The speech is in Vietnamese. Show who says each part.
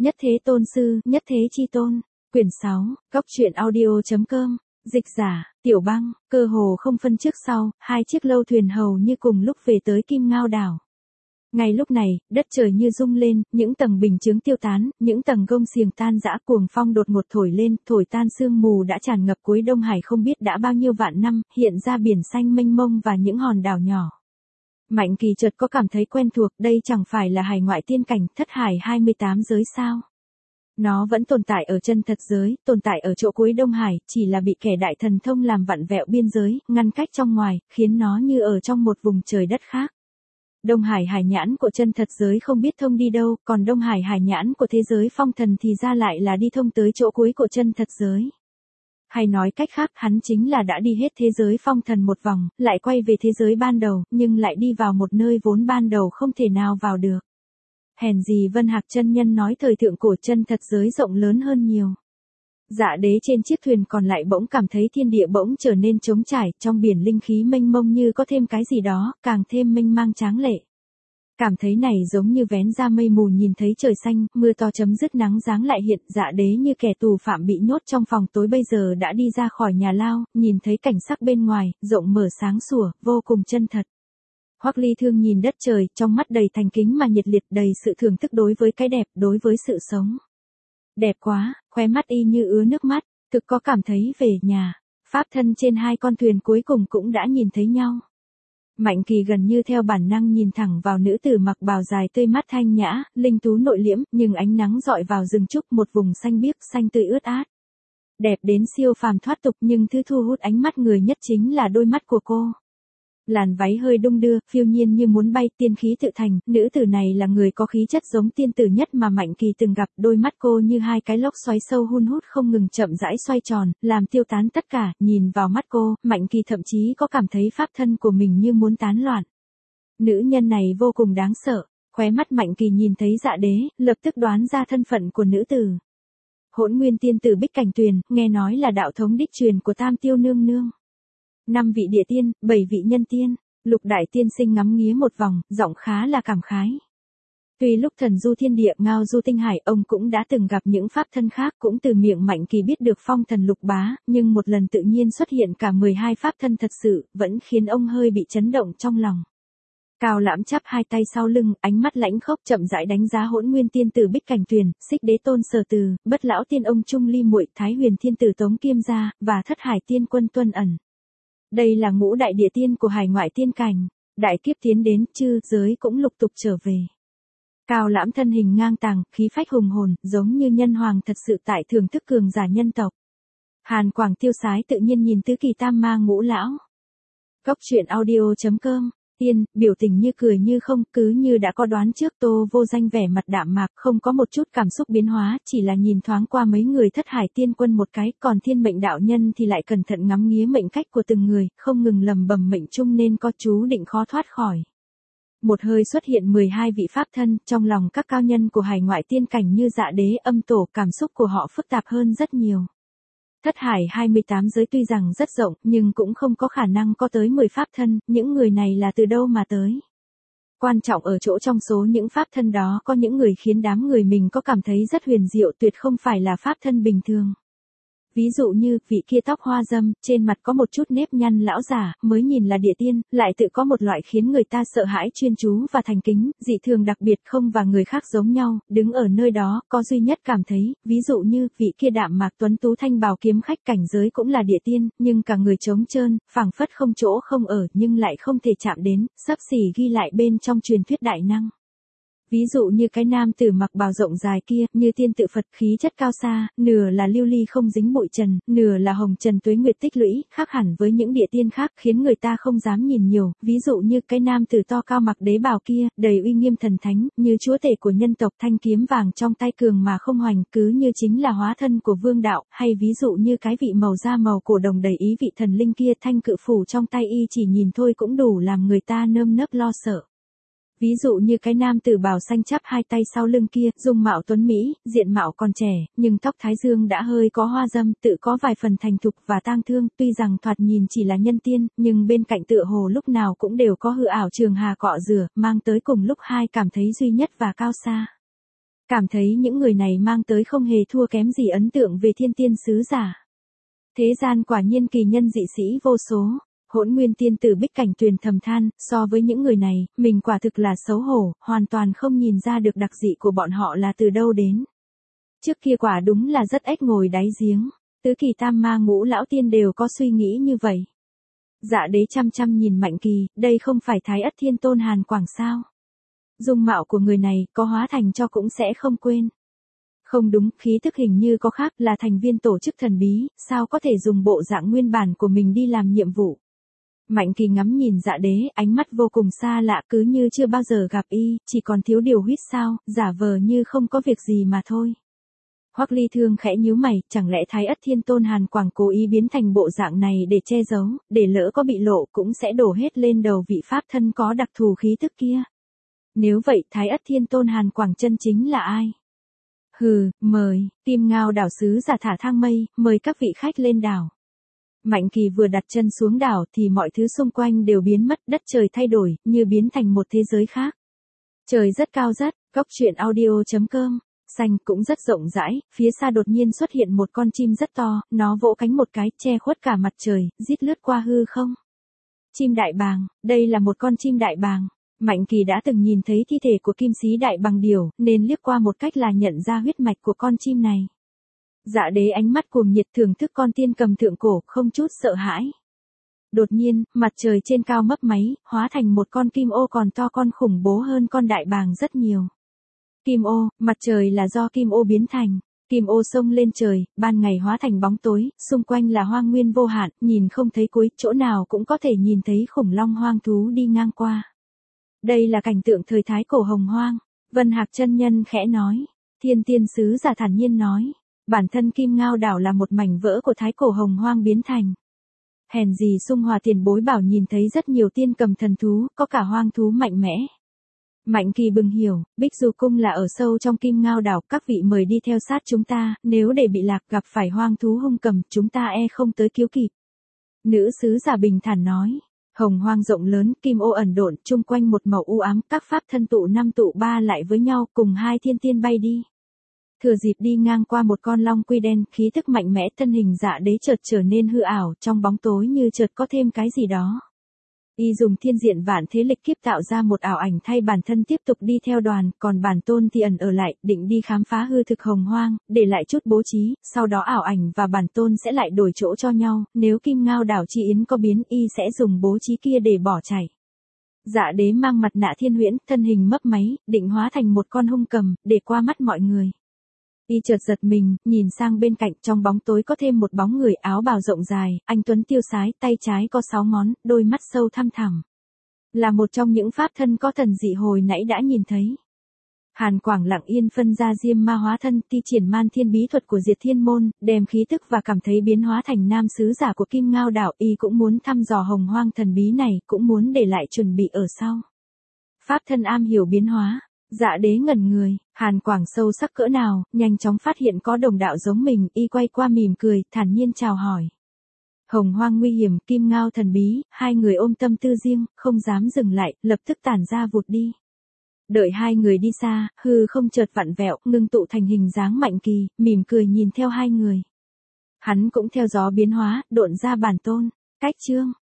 Speaker 1: Nhất thế tôn sư, nhất thế chi tôn. Quyển 6, Góc truyện audio.com. Dịch giả, Tiểu Băng. Cơ hồ không phân trước sau, hai chiếc lâu thuyền hầu như cùng lúc về tới Kim Ngao đảo. Ngay lúc này, đất trời như rung lên, những tầng bình chướng tiêu tán, những tầng gông xiềng tan rã, cuồng phong đột ngột thổi lên, thổi tan sương mù đã tràn ngập cuối Đông Hải không biết đã bao nhiêu vạn năm, hiện ra biển xanh mênh mông và những hòn đảo nhỏ. Mạnh Kỳ chợt có cảm thấy quen thuộc, đây chẳng phải là hải ngoại tiên cảnh, thất hải 28 giới sao? Nó vẫn tồn tại ở chân thật giới, tồn tại ở chỗ cuối Đông Hải, chỉ là bị kẻ đại thần thông làm vặn vẹo biên giới, ngăn cách trong ngoài, khiến nó như ở trong một vùng trời đất khác. Đông Hải hải nhãn của chân thật giới không biết thông đi đâu, còn Đông Hải hải nhãn của thế giới phong thần thì ra lại là đi thông tới chỗ cuối của chân thật giới. Hay nói cách khác, hắn chính là đã đi hết thế giới phong thần một vòng, lại quay về thế giới ban đầu, nhưng lại đi vào một nơi vốn ban đầu không thể nào vào được. Hèn gì Vân Hạc chân nhân nói thời thượng cổ chân thật giới rộng lớn hơn nhiều. Dạ đế trên chiếc thuyền còn lại bỗng cảm thấy thiên địa bỗng trở nên trống trải, trong biển linh khí mênh mông như có thêm cái gì đó, càng thêm mênh mang tráng lệ. Cảm thấy này giống như vén ra mây mù nhìn thấy trời xanh, mưa to chấm dứt nắng giáng lại hiện, dạ đế như kẻ tù phạm bị nhốt trong phòng tối bây giờ đã đi ra khỏi nhà lao, nhìn thấy cảnh sắc bên ngoài, rộng mở sáng sủa, vô cùng chân thật. Hoắc Ly Thương nhìn đất trời, trong mắt đầy thành kính mà nhiệt liệt, đầy sự thưởng thức đối với cái đẹp, đối với sự sống. Đẹp quá, khóe mắt y như ứa nước mắt, thực có cảm thấy về nhà. Pháp thân trên hai con thuyền cuối cùng cũng đã nhìn thấy nhau. Mạnh Kỳ gần như theo bản năng nhìn thẳng vào nữ tử mặc bào dài tươi mát thanh nhã, linh tú nội liễm, nhưng ánh nắng dọi vào rừng trúc, một vùng xanh biếc, xanh tươi ướt át. Đẹp đến siêu phàm thoát tục, nhưng thứ thu hút ánh mắt người nhất chính là đôi mắt của cô. Làn váy hơi đung đưa, phiêu nhiên như muốn bay, tiên khí tự thành, nữ tử này là người có khí chất giống tiên tử nhất mà Mạnh Kỳ từng gặp, đôi mắt cô như hai cái lốc xoáy sâu hun hút không ngừng chậm rãi xoay tròn, làm tiêu tán tất cả, nhìn vào mắt cô, Mạnh Kỳ thậm chí có cảm thấy pháp thân của mình như muốn tán loạn. Nữ nhân này vô cùng đáng sợ, khóe mắt Mạnh Kỳ nhìn thấy Dạ Đế, lập tức đoán ra thân phận của nữ tử. Hỗn Nguyên tiên tử Bích Cảnh Tuyền, nghe nói là đạo thống đích truyền của Tam Tiêu nương nương. 5 vị địa tiên, 7 vị nhân tiên, Lục đại tiên sinh ngắm nghía một vòng, giọng khá là cảm khái. Tuy lúc thần du thiên địa ngao du tinh hải, ông cũng đã từng gặp những pháp thân khác, cũng từ miệng Mạnh Kỳ biết được phong thần Lục Bá, nhưng một lần tự nhiên xuất hiện cả 12 pháp thân thật sự, vẫn khiến ông hơi bị chấn động trong lòng. Cao Lãm chắp hai tay sau lưng, ánh mắt lãnh khốc chậm rãi đánh giá Hỗn Nguyên tiên tử Bích Cảnh Tuyền, Xích Đế tôn Sở Từ, Bất lão tiên ông Trung Ly Muội, Thái Huyền thiên tử Tống Kiêm Gia, và Thất hải tiên quân Tuân Ẩn. Đây là ngũ đại địa tiên của hải ngoại tiên cảnh, đại kiếp tiến đến, chư giới cũng lục tục trở về. Cao Lãm thân hình ngang tàng, khí phách hùng hồn, giống như nhân hoàng thật sự tại thưởng thức cường giả nhân tộc. Hàn Quảng tiêu sái tự nhiên nhìn tứ kỳ tam ma ngũ lão. Góc truyện audio.com. Tiên, biểu tình như cười như không, cứ như đã có đoán trước. Tô Vô Danh vẻ mặt đạm mạc, không có một chút cảm xúc biến hóa, chỉ là nhìn thoáng qua mấy người thất hải tiên quân một cái, còn thiên mệnh đạo nhân thì lại cẩn thận ngắm nghía mệnh cách của từng người, không ngừng lầm bầm mệnh chung nên có chú định khó thoát khỏi. Một hơi xuất hiện 12 vị pháp thân, trong lòng các cao nhân của hải ngoại tiên cảnh như Dạ Đế, Âm Tổ, cảm xúc của họ phức tạp hơn rất nhiều. Thất hải 28 giới tuy rằng rất rộng, nhưng cũng không có khả năng có tới 10 pháp thân, những người này là từ đâu mà tới. Quan trọng ở chỗ trong số những pháp thân đó có những người khiến đám người mình có cảm thấy rất huyền diệu, tuyệt không phải là pháp thân bình thường. Ví dụ như, vị kia tóc hoa râm, trên mặt có một chút nếp nhăn lão giả, mới nhìn là địa tiên, lại tự có một loại khiến người ta sợ hãi chuyên chú và thành kính, dị thường đặc biệt không và người khác giống nhau, đứng ở nơi đó, có duy nhất cảm thấy, ví dụ như, vị kia đạm mạc tuấn tú thanh bào kiếm khách cảnh giới cũng là địa tiên, nhưng cả người trống trơn, phảng phất không chỗ không ở, nhưng lại không thể chạm đến, xấp xỉ ghi lại bên trong truyền thuyết đại năng. Ví dụ như cái nam tử mặc bào rộng dài kia, như tiên tự Phật, khí chất cao xa, nửa là lưu ly không dính bụi trần, nửa là hồng trần tuế nguyệt tích lũy, khác hẳn với những địa tiên khác, khiến người ta không dám nhìn nhiều. Ví dụ như cái nam tử to cao mặc đế bào kia, đầy uy nghiêm thần thánh, như chúa tể của nhân tộc, thanh kiếm vàng trong tay cường mà không hoành, cứ như chính là hóa thân của vương đạo. Hay ví dụ như cái vị màu da màu cổ đồng đầy ý vị thần linh kia, thanh cự phủ trong tay y chỉ nhìn thôi cũng đủ làm người ta nơm nớp lo sợ. Ví dụ như cái nam tử bào xanh chắp hai tay sau lưng kia, dung mạo tuấn mỹ, diện mạo còn trẻ, nhưng tóc thái dương đã hơi có hoa dâm, tự có vài phần thành thục và tang thương, tuy rằng thoạt nhìn chỉ là nhân tiên, nhưng bên cạnh tựa hồ lúc nào cũng đều có hư ảo trường hà cọ rửa, mang tới cùng lúc hai cảm thấy duy nhất và cao xa. Cảm thấy những người này mang tới không hề thua kém gì ấn tượng về thiên tiên sứ giả. Thế gian quả nhiên kỳ nhân dị sĩ vô số. Hỗn Nguyên tiên tử Bích Cảnh Tuyền thầm than, so với những người này, mình quả thực là xấu hổ, hoàn toàn không nhìn ra được đặc dị của bọn họ là từ đâu đến. Trước kia quả đúng là rất ếch ngồi đáy giếng, tứ kỳ tam ma ngũ lão tiên đều có suy nghĩ như vậy. Dạ đế chăm chăm nhìn Mạnh Kỳ, đây không phải Thái Ất Thiên Tôn Hàn Quảng sao? Dung mạo của người này, có hóa thành cho cũng sẽ không quên. Không đúng, khí thức hình như có khác, là thành viên tổ chức thần bí, sao có thể dùng bộ dạng nguyên bản của mình đi làm nhiệm vụ. Mạnh Kỳ ngắm nhìn Dạ đế, ánh mắt vô cùng xa lạ, cứ như chưa bao giờ gặp y, chỉ còn thiếu điều huýt sao, giả vờ như không có việc gì mà thôi. Hoắc Ly Thương khẽ nhíu mày, chẳng lẽ Thái Ất Thiên Tôn Hàn Quảng cố ý biến thành bộ dạng này để che giấu, để lỡ có bị lộ cũng sẽ đổ hết lên đầu vị pháp thân có đặc thù khí tức kia. Nếu vậy Thái Ất Thiên Tôn Hàn Quảng chân chính là ai? Hừ, mời, Kim Ngao đảo sứ giả thả thang mây, mời các vị khách lên đảo. Mạnh Kỳ vừa đặt chân xuống đảo thì mọi thứ xung quanh đều biến mất, đất trời thay đổi, như biến thành một thế giới khác. Trời rất cao rất, góc truyện audio.com, xanh cũng rất rộng rãi, phía xa đột nhiên xuất hiện một con chim rất to, nó vỗ cánh một cái, che khuất cả mặt trời, rít lướt qua hư không. Chim đại bàng, đây là một con chim đại bàng. Mạnh Kỳ đã từng nhìn thấy thi thể của kim sĩ đại bàng điểu, nên liếc qua một cách là nhận ra huyết mạch của con chim này. Dạ đế ánh mắt cuồng nhiệt thưởng thức con tiên cầm thượng cổ, không chút sợ hãi. Đột nhiên, mặt trời trên cao mấp máy, hóa thành một con kim ô còn to con khủng bố hơn con đại bàng rất nhiều. Kim ô, mặt trời là do kim ô biến thành. Kim ô xông lên trời, ban ngày hóa thành bóng tối, xung quanh là hoang nguyên vô hạn, nhìn không thấy cuối, chỗ nào cũng có thể nhìn thấy khủng long hoang thú đi ngang qua. Đây là cảnh tượng thời thái cổ hồng hoang. Vân Hạc chân nhân khẽ nói. Thiên tiên sứ giả thản nhiên nói. Bản thân Kim Ngao đảo là một mảnh vỡ của thái cổ hồng hoang biến thành. Hèn gì Sung Hòa tiền bối bảo nhìn thấy rất nhiều tiên cầm thần thú, có cả hoang thú mạnh mẽ. Mạnh Kỳ bừng hiểu, Bích Du Cung là ở sâu trong Kim Ngao đảo, các vị mời đi theo sát chúng ta, nếu để bị lạc gặp phải hoang thú hung cầm, chúng ta không tới cứu kịp. Nữ sứ giả bình thản nói. Hồng hoang rộng lớn, kim ô ẩn độn, chung quanh một màu u ám, các pháp thân tụ năm tụ ba lại với nhau, cùng hai thiên tiên bay đi. Thừa dịp đi ngang qua một con long quy đen, khí thức mạnh mẽ, thân hình Dạ đế chợt trở nên hư ảo, trong bóng tối như chợt có thêm cái gì đó. Y dùng thiên diện vạn thế lịch kiếp tạo ra một ảo ảnh thay bản thân tiếp tục đi theo đoàn, còn bản tôn thì ẩn ở lại, định đi khám phá hư thực hồng hoang, để lại chút bố trí, sau đó ảo ảnh và bản tôn sẽ lại đổi chỗ cho nhau, nếu Kim Ngao đảo chi yến có biến, y sẽ dùng bố trí kia để bỏ chạy. Dạ đế mang mặt nạ thiên huyễn, thân hình mấp máy, định hóa thành một con hung cầm, để qua mắt mọi người. Y chợt giật mình, nhìn sang bên cạnh, trong bóng tối có thêm một bóng người áo bào rộng dài, anh tuấn tiêu sái, tay trái có 6 ngón, đôi mắt sâu thăm thẳm. Là một trong những pháp thân có thần dị hồi nãy đã nhìn thấy. Hàn Quảng lặng yên phân ra diêm ma hóa thân, thi triển man thiên bí thuật của Diệt Thiên Môn, đem khí tức và cảm thấy biến hóa thành nam sứ giả của Kim Ngao đảo, y cũng muốn thăm dò hồng hoang thần bí này, cũng muốn để lại chuẩn bị ở sau. Pháp thân am hiểu biến hóa. Dạ đế ngẩn người, Hàn Quảng sâu sắc cỡ nào, nhanh chóng phát hiện có đồng đạo giống mình, y quay qua mỉm cười, thản nhiên chào hỏi. Hồng hoang nguy hiểm, Kim Ngao thần bí, hai người ôm tâm tư riêng, không dám dừng lại, lập tức tản ra vụt đi. Đợi hai người đi xa, hư không chợt vặn vẹo, ngưng tụ thành hình dáng Mạnh Kỳ, mỉm cười nhìn theo hai người. Hắn cũng theo gió biến hóa, độn ra bản tôn, cách chương.